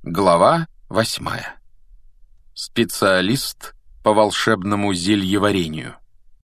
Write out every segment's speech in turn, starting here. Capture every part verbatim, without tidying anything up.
Глава восьмая. Специалист по волшебному зельеварению.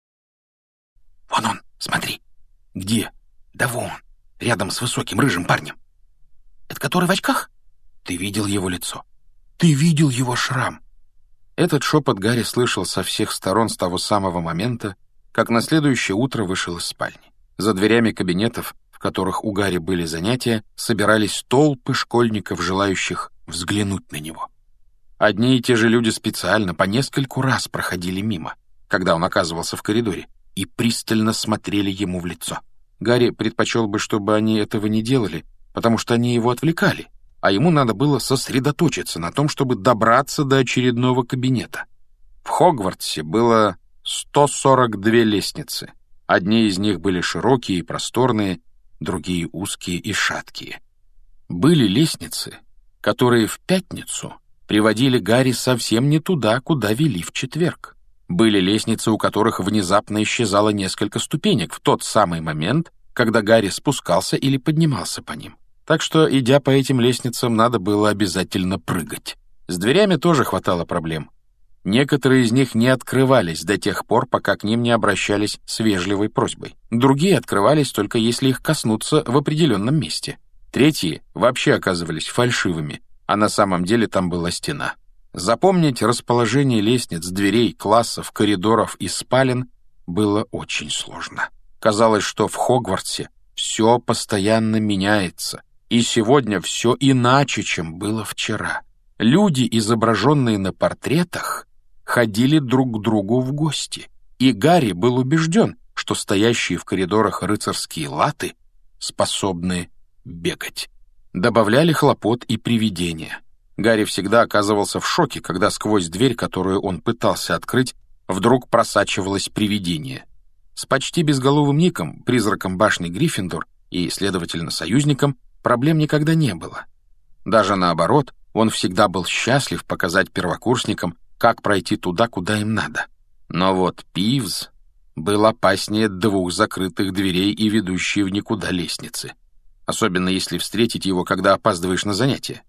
«Вон он, смотри». «Где?» «Да вон, рядом с высоким рыжим парнем». «Это который в очках?» «Ты видел его лицо? Ты видел его шрам?» Этот шепот Гарри слышал со всех сторон с того самого момента, как на следующее утро вышел из спальни. За дверями кабинетов, в которых у Гарри были занятия, собирались толпы школьников, желающих взглянуть на него. Одни и те же люди специально по нескольку раз проходили мимо, когда он оказывался в коридоре, и пристально смотрели ему в лицо. Гарри предпочел бы, чтобы они этого не делали, потому что они его отвлекали, а ему надо было сосредоточиться на том, чтобы добраться до очередного кабинета. В Хогвартсе было сто сорок две лестницы. Одни из них были широкие и просторные, другие узкие и шаткие. Были лестницы, которые в пятницу приводили Гарри совсем не туда, куда вели в четверг. Были лестницы, у которых внезапно исчезало несколько ступенек в тот самый момент, когда Гарри спускался или поднимался по ним. Так что, идя по этим лестницам, надо было обязательно прыгать. С дверями тоже хватало проблем. Некоторые из них не открывались до тех пор, пока к ним не обращались с вежливой просьбой. Другие открывались только если их коснуться в определенном месте. Третьи вообще оказывались фальшивыми, а на самом деле там была стена. Запомнить расположение лестниц, дверей, классов, коридоров и спален было очень сложно. Казалось, что в Хогвартсе все постоянно меняется, и сегодня все иначе, чем было вчера. Люди, изображенные на портретах, ходили друг к другу в гости, и Гарри был убежден, что стоящие в коридорах рыцарские латы способны бегать. Добавляли хлопот и привидения. Гарри всегда оказывался в шоке, когда сквозь дверь, которую он пытался открыть, вдруг просачивалось привидение. С почти безголовым Ником, призраком башни Гриффиндор и, следовательно, союзником, проблем никогда не было. Даже наоборот, он всегда был счастлив показать первокурсникам, как пройти туда, куда им надо. Но вот Пивз был опаснее двух закрытых дверей и ведущей в никуда лестницы. Особенно если встретить его, когда опаздываешь на занятия.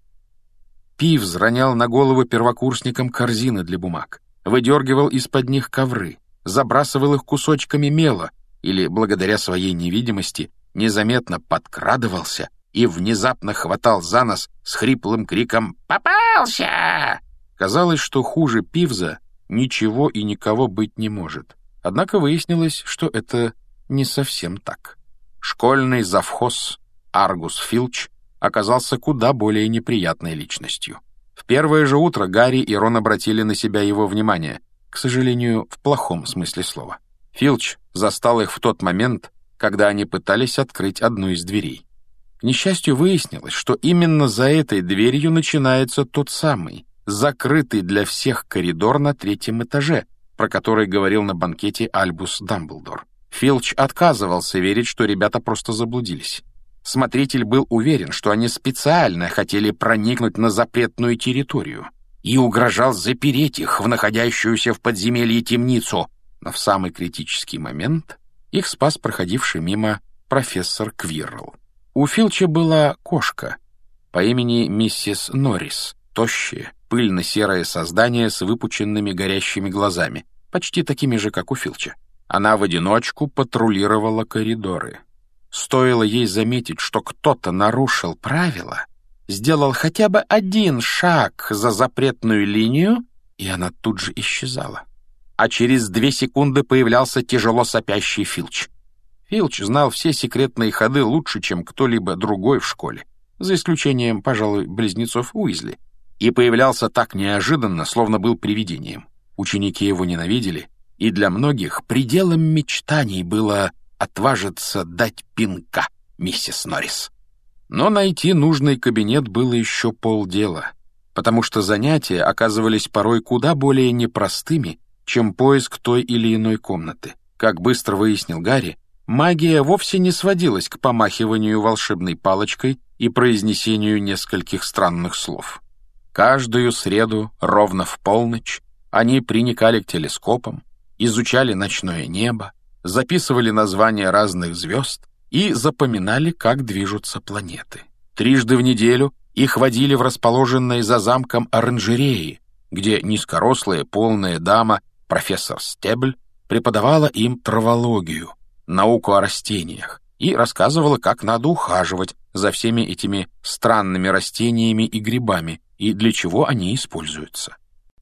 Пивз ронял на головы первокурсникам корзины для бумаг, выдергивал из-под них ковры, забрасывал их кусочками мела или, благодаря своей невидимости, незаметно подкрадывался и внезапно хватал за нос с хриплым криком «Попался!». Казалось, что хуже Пивза ничего и никого быть не может. Однако выяснилось, что это не совсем так. Школьный завхоз Аргус Филч оказался куда более неприятной личностью. В первое же утро Гарри и Рон обратили на себя его внимание, к сожалению, в плохом смысле слова. Филч застал их в тот момент, когда они пытались открыть одну из дверей. К несчастью, выяснилось, что именно за этой дверью начинается тот самый, закрытый для всех коридор на третьем этаже, про который говорил на банкете Альбус Дамблдор. Филч отказывался верить, что ребята просто заблудились. Смотритель был уверен, что они специально хотели проникнуть на запретную территорию и угрожал запереть их в находящуюся в подземелье темницу. Но в самый критический момент их спас проходивший мимо профессор Квиррелл. У Филча была кошка по имени миссис Норрис, тощее, пыльно-серое создание с выпученными горящими глазами, почти такими же, как у Филча. Она в одиночку патрулировала коридоры. Стоило ей заметить, что кто-то нарушил правила, сделал хотя бы один шаг за запретную линию, и она тут же исчезала. А через две секунды появлялся тяжело сопящий Филч. Филч знал все секретные ходы лучше, чем кто-либо другой в школе, за исключением, пожалуй, близнецов Уизли, и появлялся так неожиданно, словно был привидением. Ученики его ненавидели, и для многих пределом мечтаний было отважиться дать пинка миссис Норрис. Но найти нужный кабинет было еще полдела, потому что занятия оказывались порой куда более непростыми, чем поиск той или иной комнаты. Как быстро выяснил Гарри, магия вовсе не сводилась к помахиванию волшебной палочкой и произнесению нескольких странных слов. Каждую среду, ровно в полночь, они приникали к телескопам, изучали ночное небо, записывали названия разных звезд и запоминали, как движутся планеты. Трижды в неделю Их водили в расположенные за замком оранжереи, где низкорослая полная дама, профессор Стебль, преподавала им травологию, науку о растениях, и рассказывала, как надо ухаживать за всеми этими странными растениями и грибами, и для чего они используются.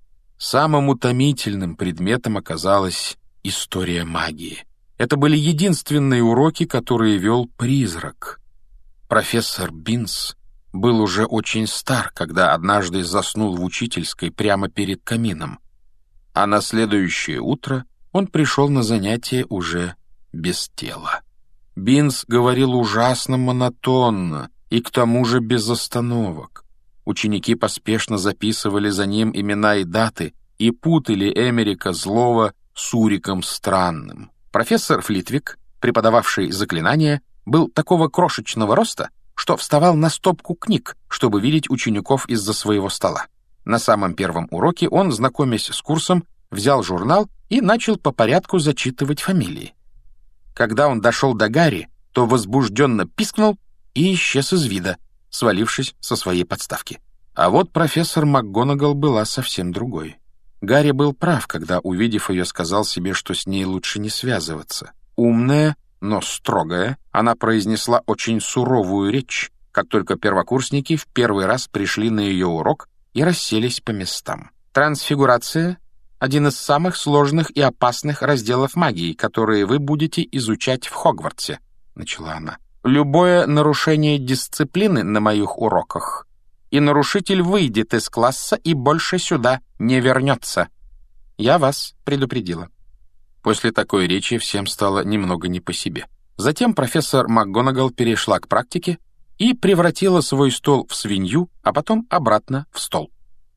Самым утомительным предметом оказалась история магии. Это были единственные уроки, которые вел призрак. Профессор Бинс был уже очень стар, когда однажды заснул в учительской прямо перед камином, а на следующее утро он пришел на занятие уже без тела. Бинс говорил ужасно монотонно и к тому же без остановок. Ученики поспешно записывали за ним имена и даты и путали Эмерика Злого с Уриком Странным. Профессор Флитвик, преподававший заклинания, был такого крошечного роста, что вставал на стопку книг, чтобы видеть учеников из-за своего стола. На самом первом уроке он, знакомясь с курсом, взял журнал и начал по порядку зачитывать фамилии. Когда он дошел до Гарри, то возбужденно пискнул и исчез из вида, свалившись со своей подставки. А вот профессор МакГонагал была совсем другой. Гарри был прав, когда, увидев ее, сказал себе, что с ней лучше не связываться. Умная, но строгая, она произнесла очень суровую речь, как только первокурсники в первый раз пришли на ее урок и расселись по местам. Трансфигурация — один из самых сложных и опасных разделов магии, которые вы будете изучать в Хогвартсе, — начала она. Любое нарушение дисциплины на моих уроках, и нарушитель выйдет из класса и больше сюда не вернется. Я вас предупредила. После такой речи всем стало немного не по себе. Затем профессор МакГонагал перешла к практике и превратила свой стол в свинью, а потом обратно в стол.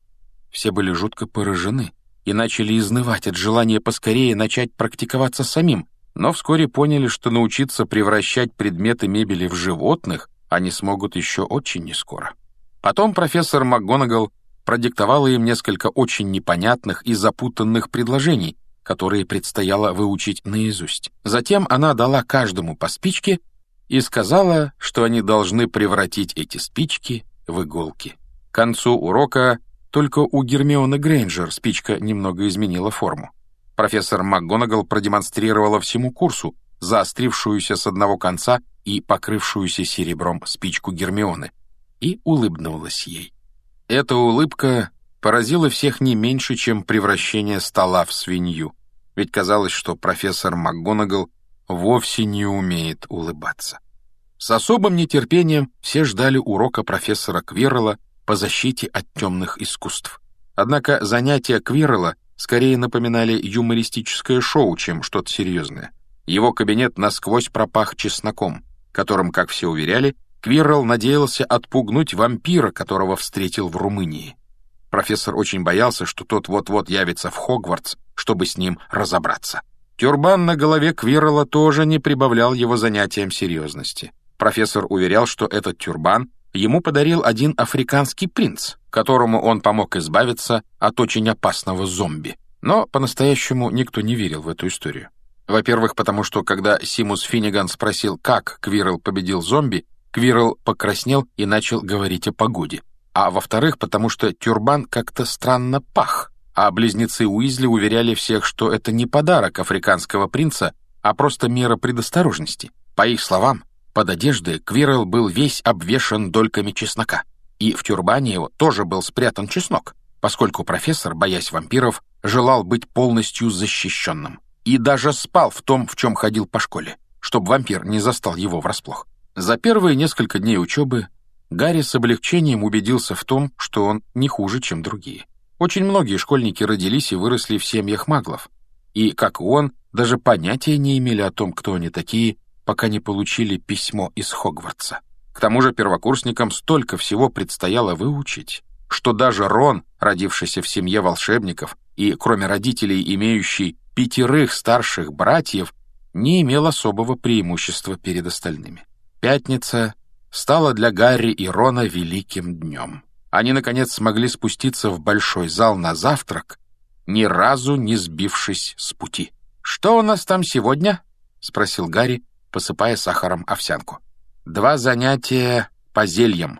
Все были жутко поражены и начали изнывать от желания поскорее начать практиковаться самим, но вскоре поняли, что научиться превращать предметы мебели в животных они смогут еще очень нескоро. Потом профессор МакГонагал продиктовала им несколько очень непонятных и запутанных предложений, которые предстояло выучить наизусть. Затем она дала каждому по спичке и сказала, что они должны превратить эти спички в иголки. К концу урока только у Гермионы Грейнджер спичка немного изменила форму. Профессор МакГонагал продемонстрировала всему курсу заострившуюся с одного конца и покрывшуюся серебром спичку Гермионы и улыбнулась ей. Эта улыбка поразила всех не меньше, чем превращение стола в свинью, ведь казалось, что профессор МакГонагал вовсе не умеет улыбаться. С особым нетерпением все ждали урока профессора Квиррелла по защите от темных искусств. Однако занятия Квиррелла скорее напоминали юмористическое шоу, чем что-то серьезное. Его кабинет насквозь пропах чесноком, которым, как все уверяли, Квиррелл надеялся отпугнуть вампира, которого встретил в Румынии. Профессор очень боялся, что тот вот-вот явится в Хогвартс, чтобы с ним разобраться. Тюрбан на голове Квиррелла тоже не прибавлял его занятиям серьезности. Профессор уверял, что этот тюрбан ему подарил один африканский принц, которому он помог избавиться от очень опасного зомби. Но по-настоящему никто не верил в эту историю. Во-первых, потому что, когда Симус Финниган спросил, как Квиррелл победил зомби, Квиррелл покраснел и начал говорить о погоде. А во-вторых, потому что тюрбан как-то странно пах, а близнецы Уизли уверяли всех, что это не подарок африканского принца, а просто мера предосторожности. По их словам, под одеждой Квиррелл был весь обвешан дольками чеснока, и в тюрбане его тоже был спрятан чеснок, поскольку профессор, боясь вампиров, желал быть полностью защищенным. И даже спал в том, в чем ходил по школе, чтобы вампир не застал его врасплох. За первые несколько дней учебы Гарри с облегчением убедился в том, что он не хуже, чем другие. Очень многие школьники родились и выросли в семьях маглов, и, как и он, даже понятия не имели о том, кто они такие, пока не получили письмо из Хогвартса. К тому же первокурсникам столько всего предстояло выучить, что даже Рон, родившийся в семье волшебников и, кроме родителей, имеющий пятерых старших братьев, не имел особого преимущества перед остальными. Пятница стала для Гарри и Рона великим днем. Они, наконец, смогли спуститься в большой зал на завтрак, ни разу не сбившись с пути. «Что у нас там сегодня?» — спросил Гарри, посыпая сахаром овсянку. «Два занятия по зельям», —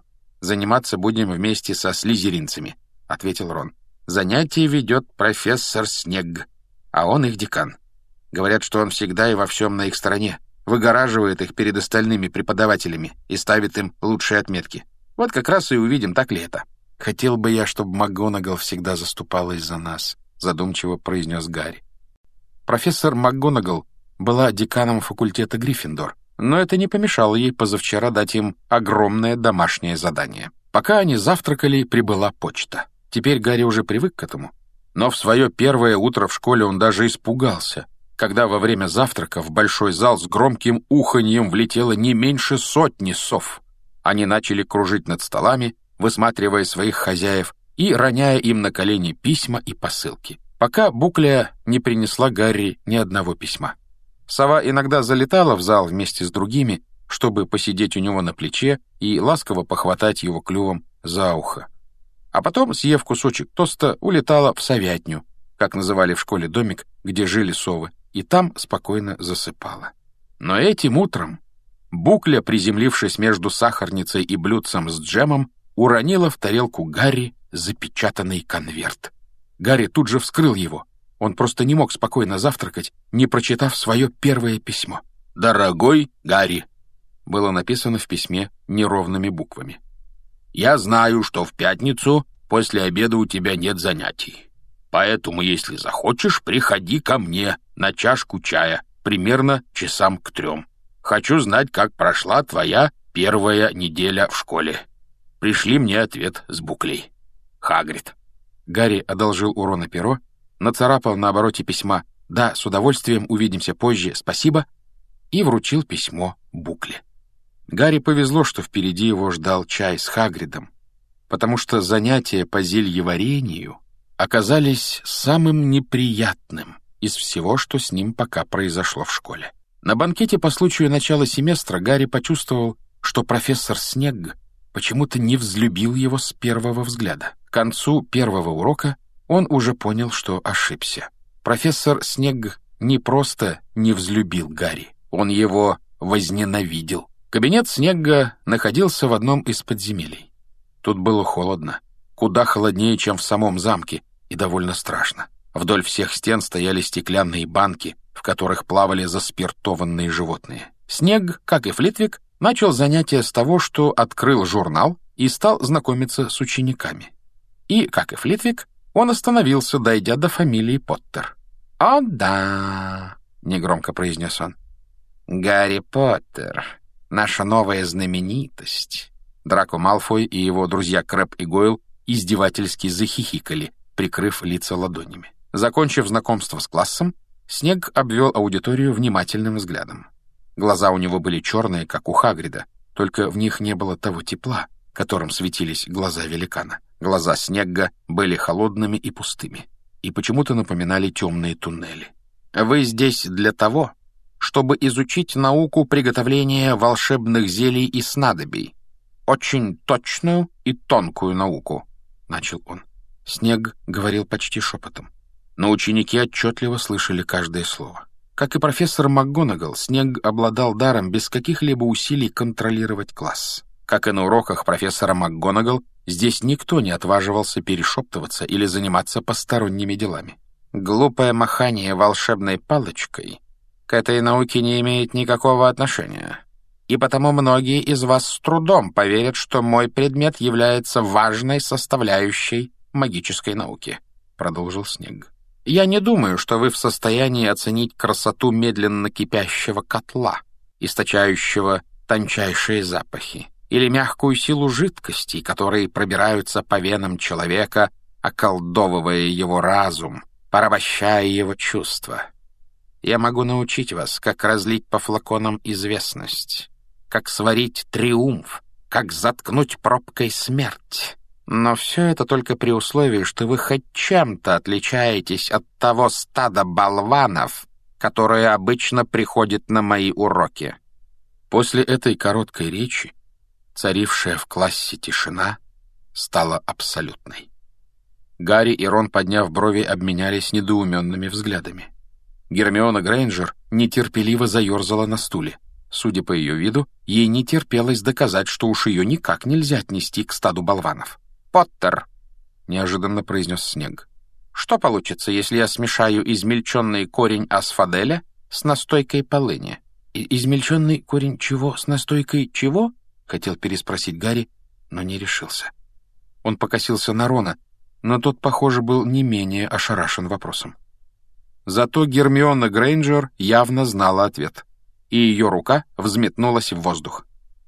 заниматься будем вместе со слизеринцами», — ответил Рон. «Занятия ведет профессор Снегг, а он их декан. Говорят, что он всегда и во всем на их стороне, выгораживает их перед остальными преподавателями и ставит им лучшие отметки. Вот как раз и увидим, так ли это». «Хотел бы я, чтобы МакГонагал всегда заступалась за нас», — задумчиво произнес Гарри. Профессор МакГонагал была деканом факультета Гриффиндор, но это не помешало ей позавчера дать им огромное домашнее задание. Пока они завтракали, прибыла почта. Теперь Гарри уже привык к этому. Но в свое первое утро в школе он даже испугался, когда во время завтрака в большой зал с громким уханьем влетело не меньше сотни сов. Они начали кружить над столами, высматривая своих хозяев и роняя им на колени письма и посылки, пока Букля не принесла Гарри ни одного письма. Сова иногда залетала в зал вместе с другими, чтобы посидеть у него на плече и ласково похватать его клювом за ухо. А потом, съев кусочек тоста, улетала в совятню, как называли в школе домик, где жили совы, и там спокойно засыпала. Но этим утром Букля, приземлившись между сахарницей и блюдцем с джемом, уронила в тарелку Гарри запечатанный конверт. Гарри тут же вскрыл его. Он просто не мог спокойно завтракать, не прочитав свое первое письмо. «Дорогой Гарри», — было написано в письме неровными буквами. «Я знаю, что в пятницу после обеда у тебя нет занятий. Поэтому, если захочешь, приходи ко мне на чашку чая, примерно часам к трем. Хочу знать, как прошла твоя первая неделя в школе. Пришли мне ответ с Буклей. Хагрид». Гарри одолжил у Рона перо, нацарапал на обороте письма «Да, с удовольствием, увидимся позже, спасибо» и вручил письмо Букле. Гарри повезло, что впереди его ждал чай с Хагридом, потому что занятия по зельеварению оказались самым неприятным из всего, что с ним пока произошло в школе. На банкете по случаю начала семестра Гарри почувствовал, что профессор Снегг почему-то не взлюбил его с первого взгляда. К концу первого урока он уже понял, что ошибся. Профессор Снегг не просто не взлюбил Гарри, он его возненавидел. Кабинет Снегга находился в одном из подземелий. Тут было холодно, куда холоднее, чем в самом замке, и довольно страшно. Вдоль всех стен стояли стеклянные банки, в которых плавали заспиртованные животные. Снегг, как и Флитвик, начал занятие с того, что открыл журнал и стал знакомиться с учениками. И, как и Флитвик, он остановился, дойдя до фамилии Поттер. «О, да», — негромко произнес он. «Гарри Поттер, наша новая знаменитость». Драко Малфой и его друзья Крэб и Гойл издевательски захихикали, прикрыв лица ладонями. Закончив знакомство с классом, Снегг обвел аудиторию внимательным взглядом. Глаза у него были черные, как у Хагрида, только в них не было того тепла, которым светились глаза великана. Глаза Снегга были холодными и пустыми, и почему-то напоминали темные туннели. «Вы здесь для того, чтобы изучить науку приготовления волшебных зелий и снадобий. Очень точную и тонкую науку», — начал он. Снегг говорил почти шепотом, но ученики отчетливо слышали каждое слово. Как и профессор МакГонагал, Снегг обладал даром без каких-либо усилий контролировать класс. Как и на уроках профессора МакГонагал, здесь никто не отваживался перешептываться или заниматься посторонними делами. Глупое махание волшебной палочкой к этой науке не имеет никакого отношения, и потому многие из вас с трудом поверят, что мой предмет является важной составляющей магической науки», — продолжил Снегг. «Я не думаю, что вы в состоянии оценить красоту медленно кипящего котла, источающего тончайшие запахи, или мягкую силу жидкостей, которые пробираются по венам человека, околдовывая его разум, порабощая его чувства. Я могу научить вас, как разлить по флаконам известность, как сварить триумф, как заткнуть пробкой смерть. Но все это только при условии, что вы хоть чем-то отличаетесь от того стада болванов, которое обычно приходит на мои уроки». После этой короткой речи царившая в классе тишина стала абсолютной. Гарри и Рон, подняв брови, обменялись недоуменными взглядами. Гермиона Грейнджер нетерпеливо заерзала на стуле. Судя по ее виду, ей не терпелось доказать, что уж ее никак нельзя отнести к стаду болванов. «Поттер», — неожиданно произнес Снег, — «что получится, если я смешаю измельченный корень асфаделя с настойкой полыни?» И «Измельченный корень чего с настойкой чего?» — хотел переспросить Гарри, но не решился. Он покосился на Рона, но тот, похоже, был не менее ошарашен вопросом. Зато Гермиона Грейнджер явно знала ответ, и ее рука взметнулась в воздух.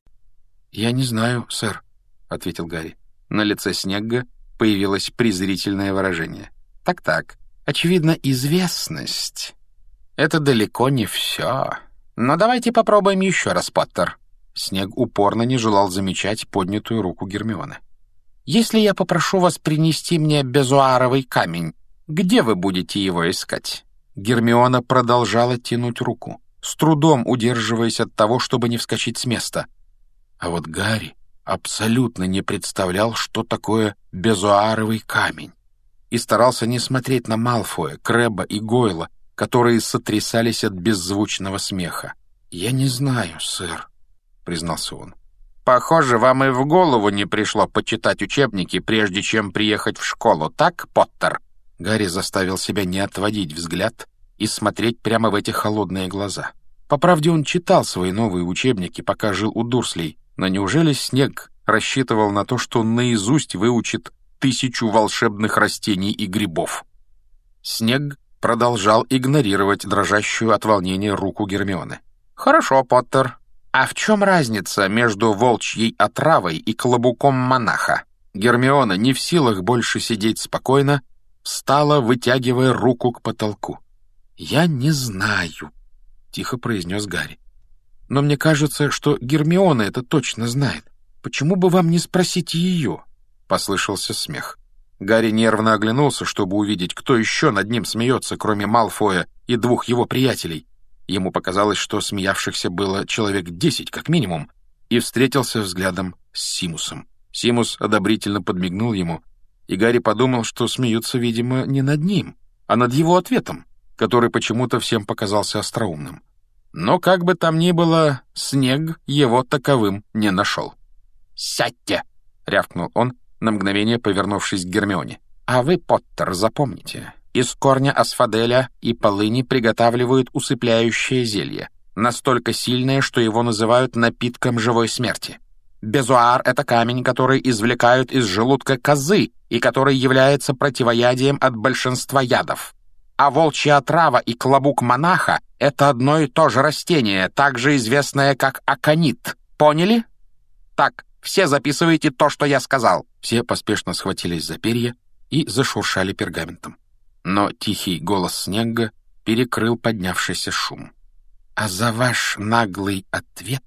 «Я не знаю, сэр», — ответил Гарри. На лице Снегга появилось презрительное выражение. «Так-так, очевидно, известность — это далеко не все. Но давайте попробуем еще раз, Поттер». Снег упорно не желал замечать поднятую руку Гермионы. «Если я попрошу вас принести мне безуаровый камень, где вы будете его искать?» Гермиона продолжала тянуть руку, с трудом удерживаясь от того, чтобы не вскочить с места. А вот Гарри абсолютно не представлял, что такое безуаровый камень, и старался не смотреть на Малфоя, Крэбба и Гойла, которые сотрясались от беззвучного смеха. «Я не знаю, сэр», — признался он. «Похоже, вам и в голову не пришло почитать учебники, прежде чем приехать в школу, так, Поттер?» Гарри заставил себя не отводить взгляд и смотреть прямо в эти холодные глаза. По правде, он читал свои новые учебники, пока жил у Дурслей, но неужели Снег рассчитывал на то, что он наизусть выучит тысячу волшебных растений и грибов? Снег продолжал игнорировать дрожащую от волнения руку Гермионы. «Хорошо, Поттер. А в чем разница между волчьей отравой и клобуком монаха?» Гермиона, не в силах больше сидеть спокойно, встала, вытягивая руку к потолку. «Я не знаю», — тихо произнес Гарри. «Но мне кажется, что Гермиона это точно знает. Почему бы вам не спросить ее?» — послышался смех. Гарри нервно оглянулся, чтобы увидеть, кто еще над ним смеется, кроме Малфоя и двух его приятелей. Ему показалось, что смеявшихся было человек десять как минимум, и встретился взглядом с Симусом. Симус одобрительно подмигнул ему, и Гарри подумал, что смеются, видимо, не над ним, а над его ответом, который почему-то всем показался остроумным. Но как бы там ни было, Снег его таковым не нашел. «Сядьте!» — рявкнул он, на мгновение повернувшись к Гермионе. «А вы, Поттер, запомните, из корня асфаделя и полыни приготавливают усыпляющее зелье, настолько сильное, что его называют напитком живой смерти. Безуар — это камень, который извлекают из желудка козы и который является противоядием от большинства ядов. А волчья отрава и клобук монаха — это одно и то же растение, также известное как аконит. Поняли? Так, все записывайте то, что я сказал». Все поспешно схватились за перья и зашуршали пергаментом. Но тихий голос Снегга перекрыл поднявшийся шум. «А за ваш наглый ответ,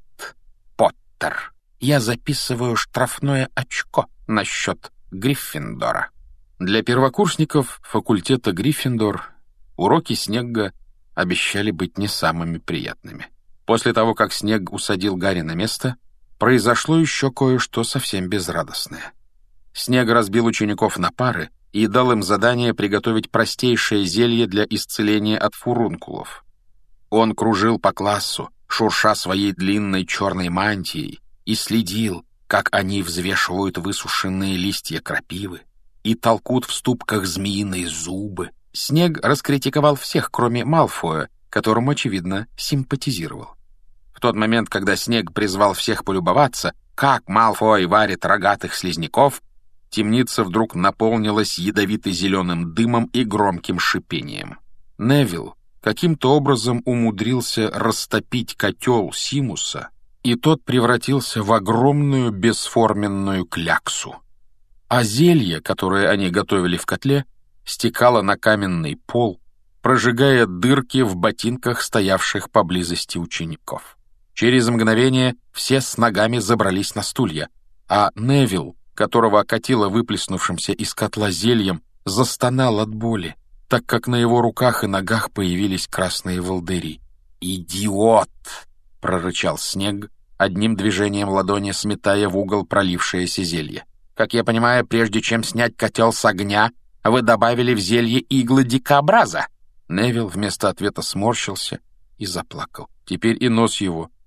Поттер, я записываю штрафное очко на счет Гриффиндора». Для первокурсников факультета Гриффиндор уроки Снегга обещали быть не самыми приятными. После того, как Снег усадил Гарри на место, произошло еще кое-что совсем безрадостное. Снег разбил учеников на пары и дал им задание приготовить простейшее зелье для исцеления от фурункулов. Он кружил по классу, шурша своей длинной черной мантией, и следил, как они взвешивают высушенные листья крапивы и толкут в ступках змеиные зубы. Снег раскритиковал всех, кроме Малфоя, которому, очевидно, симпатизировал. В тот момент, когда Снег призвал всех полюбоваться, как Малфой варит рогатых слизняков, темница вдруг наполнилась ядовито-зеленым дымом и громким шипением. Невилл каким-то образом умудрился растопить котел Симуса, и тот превратился в огромную бесформенную кляксу. А зелье, которое они готовили в котле, стекало на каменный пол, прожигая дырки в ботинках стоявших поблизости учеников. Через мгновение все с ногами забрались на стулья, а Невилл, которого окатило выплеснувшимся из котла зельем, застонал от боли, так как на его руках и ногах появились красные волдыри. «Идиот!» — прорычал Снег, одним движением ладони сметая в угол пролившееся зелье. «Как я понимаю, прежде чем снять котел с огня, вы добавили в зелье иглы дикобраза?» Невилл вместо ответа сморщился и заплакал. Теперь и нос его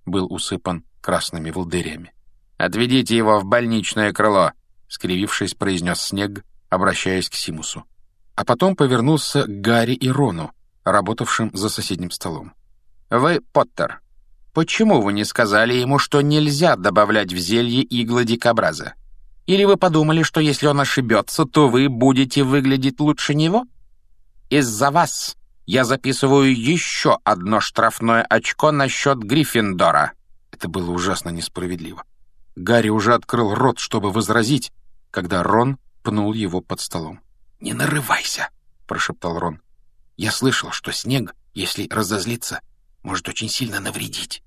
был усыпан красными волдырями. «Отведите его в больничное крыло», — скривившись, произнес Снегг, обращаясь к Симусу. А потом повернулся к Гарри и Рону, работавшим за соседним столом. «Вы, Поттер, почему вы не сказали ему, что нельзя добавлять в зелье иглы дикобраза? Или вы подумали, что если он ошибется, то вы будете выглядеть лучше него? Из-за вас я записываю еще одно штрафное очко на счет Гриффиндора». Это было ужасно несправедливо. Гарри уже открыл рот, чтобы возразить, когда Рон пнул его под столом. «Не нарывайся», — прошептал Рон. «Я слышал, что Снегг, если разозлится, может очень сильно навредить».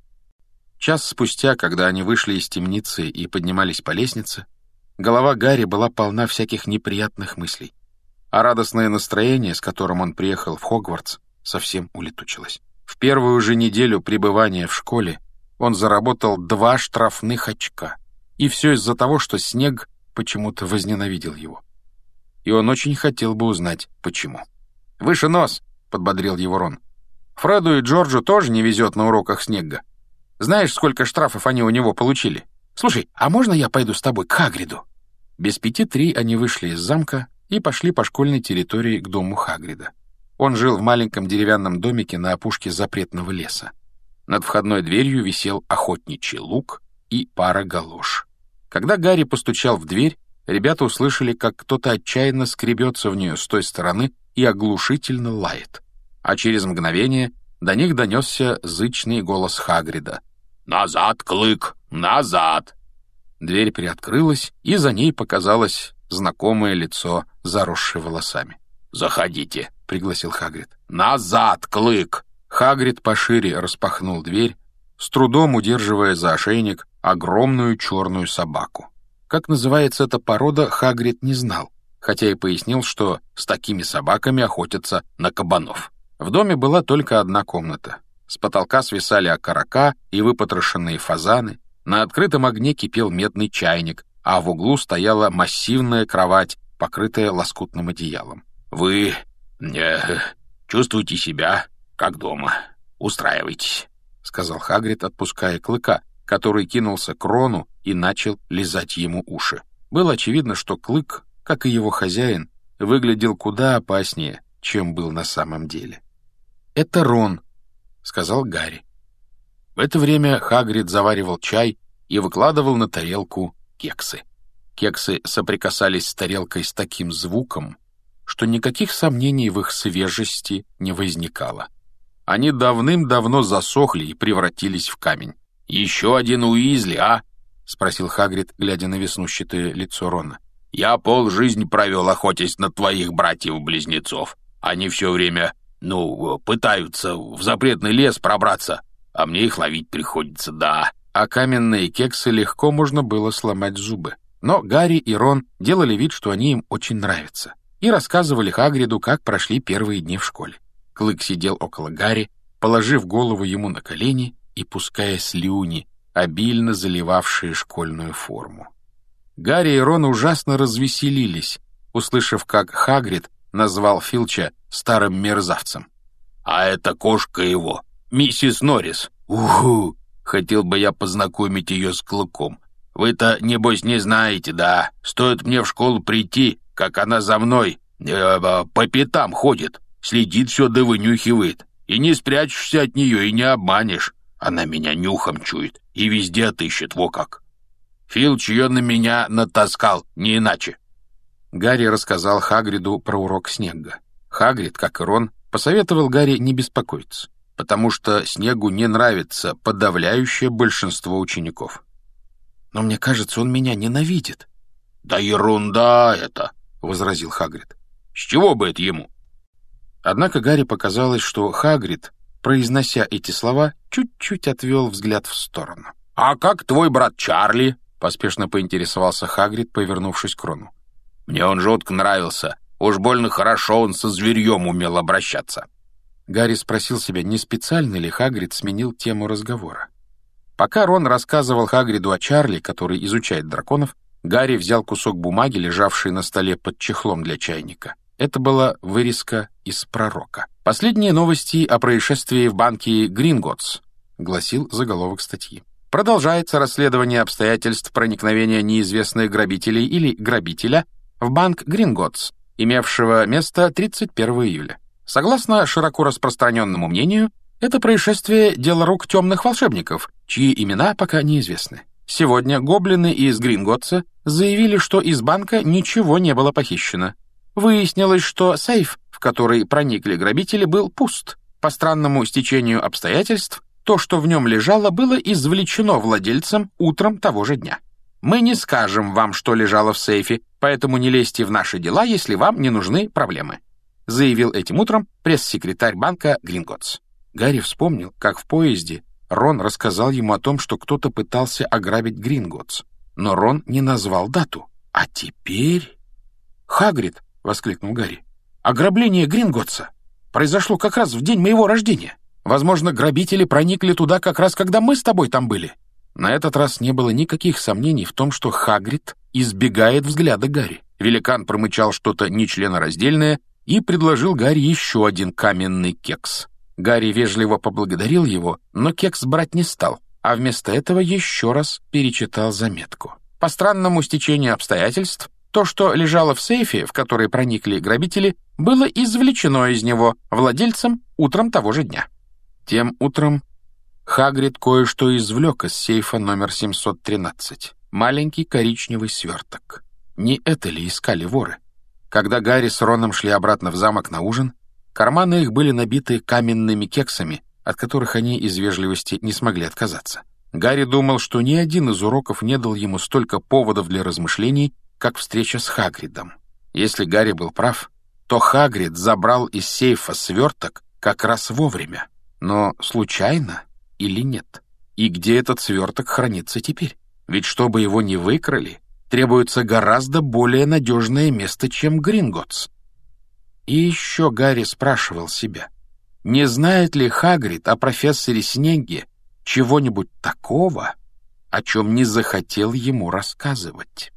Час спустя, когда они вышли из темницы и поднимались по лестнице, голова Гарри была полна всяких неприятных мыслей, а радостное настроение, с которым он приехал в Хогвартс, совсем улетучилось. В первую же неделю пребывания в школе он заработал два штрафных очка, и все из-за того, что Снегг почему-то возненавидел его. И он очень хотел бы узнать, почему. «Выше нос!» — подбодрил его Рон. «Фреду и Джорджу тоже не везет на уроках Снегга. Знаешь, сколько штрафов они у него получили? Слушай, а можно я пойду с тобой к Хагриду?» Без пяти три они вышли из замка и пошли по школьной территории к дому Хагрида. Он жил в маленьком деревянном домике на опушке запретного леса. Над входной дверью висел охотничий лук и пара галош. Когда Гарри постучал в дверь, ребята услышали, как кто-то отчаянно скребется в нее с той стороны и оглушительно лает. А через мгновение до них донесся зычный голос Хагрида. «Назад, Клык! Назад!» Дверь приоткрылась, и за ней показалось знакомое лицо, заросшее волосами. «Заходите», — пригласил Хагрид. «Назад, Клык!» Хагрид пошире распахнул дверь, с трудом удерживая за ошейник огромную черную собаку. Как называется эта порода, Хагрид не знал, хотя и пояснил, что с такими собаками охотятся на кабанов. В доме была только одна комната. С потолка свисали окорока и выпотрошенные фазаны, на открытом огне кипел медный чайник, а в углу стояла массивная кровать, покрытая лоскутным одеялом. «Вы э, чувствуете себя как дома. Устраивайтесь», — сказал Хагрид, отпуская Клыка, который кинулся к Рону и начал лизать ему уши. Было очевидно, что Клык, как и его хозяин, выглядел куда опаснее, чем был на самом деле. «Это Рон», — сказал Гарри. В это время Хагрид заваривал чай и выкладывал на тарелку кексы. Кексы соприкасались с тарелкой с таким звуком, что никаких сомнений в их свежести не возникало. Они давным-давно засохли и превратились в камень. «Еще один Уизли, а?» — спросил Хагрид, глядя на веснущатое лицо Рона. «Я полжизни провел, охотясь на твоих братьев-близнецов. Они все время, ну, пытаются в запретный лес пробраться, а мне их ловить приходится, да». А каменные кексы легко можно было сломать зубы. Но Гарри и Рон делали вид, что они им очень нравятся, и рассказывали Хагриду, как прошли первые дни в школе. Клык сидел около Гарри, положив голову ему на колени и пуская слюни, обильно заливавшие школьную форму. Гарри и Рон ужасно развеселились, услышав, как Хагрид назвал Филча старым мерзавцем. «А это кошка его, миссис Норрис. Уху! Хотел бы я познакомить ее с Клыком. Вы-то, небось, не знаете, да? Стоит мне в школу прийти, как она за мной э, по пятам ходит, следит все да вынюхивает. И не спрячешься от нее, и не обманешь. Она меня нюхом чует и везде отыщет, во как. Филч ее на меня натаскал, не иначе». Гарри рассказал Хагриду про урок Снегга. Хагрид, как и Рон, посоветовал Гарри не беспокоиться, потому что Снеггу не нравится подавляющее большинство учеников. «Но мне кажется, он меня ненавидит». «Да ерунда это», — возразил Хагрид. «С чего бы это ему?» Однако Гарри показалось, что Хагрид, произнося эти слова, чуть-чуть отвел взгляд в сторону. «А как твой брат Чарли?» — поспешно поинтересовался Хагрид, повернувшись к Рону. «Мне он жутко нравился. Уж больно хорошо он со зверьем умел обращаться». Гарри спросил себя, не специально ли Хагрид сменил тему разговора. Пока Рон рассказывал Хагриду о Чарли, который изучает драконов, Гарри взял кусок бумаги, лежавший на столе под чехлом для чайника. Это была вырезка из «Пророка». Последние новости о происшествии в банке Гринготтс. — гласил заголовок статьи. Продолжается расследование обстоятельств проникновения неизвестных грабителей или грабителя в банк Гринготтс, имевшего место тридцать первого июля. Согласно широко распространенному мнению, это происшествие — дело рук темных волшебников, чьи имена пока неизвестны. Сегодня гоблины из Гринготтса заявили, что из банка ничего не было похищено. Выяснилось, что сейф, в который проникли грабители, был пуст. По странному стечению обстоятельств, то, что в нем лежало, было извлечено владельцем утром того же дня. Мы не скажем вам, что лежало в сейфе, поэтому не лезьте в наши дела, если вам не нужны проблемы», заявил этим утром пресс-секретарь банка Гринготтс. Гарри вспомнил, как в поезде Рон рассказал ему о том, что кто-то пытался ограбить Гринготтс, но Рон не назвал дату. А теперь... «Хагрид!» — воскликнул Гарри. «Ограбление Гринготтса произошло как раз в день моего рождения. Возможно, грабители проникли туда как раз, когда мы с тобой там были». На этот раз не было никаких сомнений в том, что Хагрид избегает взгляда Гарри. Великан промычал что-то нечленораздельное и предложил Гарри еще один каменный кекс. Гарри вежливо поблагодарил его, но кекс брать не стал, а вместо этого еще раз перечитал заметку. По странному стечению обстоятельств, то, что лежало в сейфе, в который проникли грабители, было извлечено из него владельцем утром того же дня. Тем утром Хагрид кое-что извлек из сейфа номер семьсот тринадцать. Маленький коричневый сверток. Не это ли искали воры? Когда Гарри с Роном шли обратно в замок на ужин, карманы их были набиты каменными кексами, от которых они из вежливости не смогли отказаться. Гарри думал, что ни один из уроков не дал ему столько поводов для размышлений, как встреча с Хагридом. Если Гарри был прав, то Хагрид забрал из сейфа сверток как раз вовремя. Но случайно или нет? И где этот сверток хранится теперь? Ведь чтобы его не выкрали, требуется гораздо более надежное место, чем Гринготтс. И еще Гарри спрашивал себя, не знает ли Хагрид о профессоре Снегге чего-нибудь такого, о чем не захотел ему рассказывать?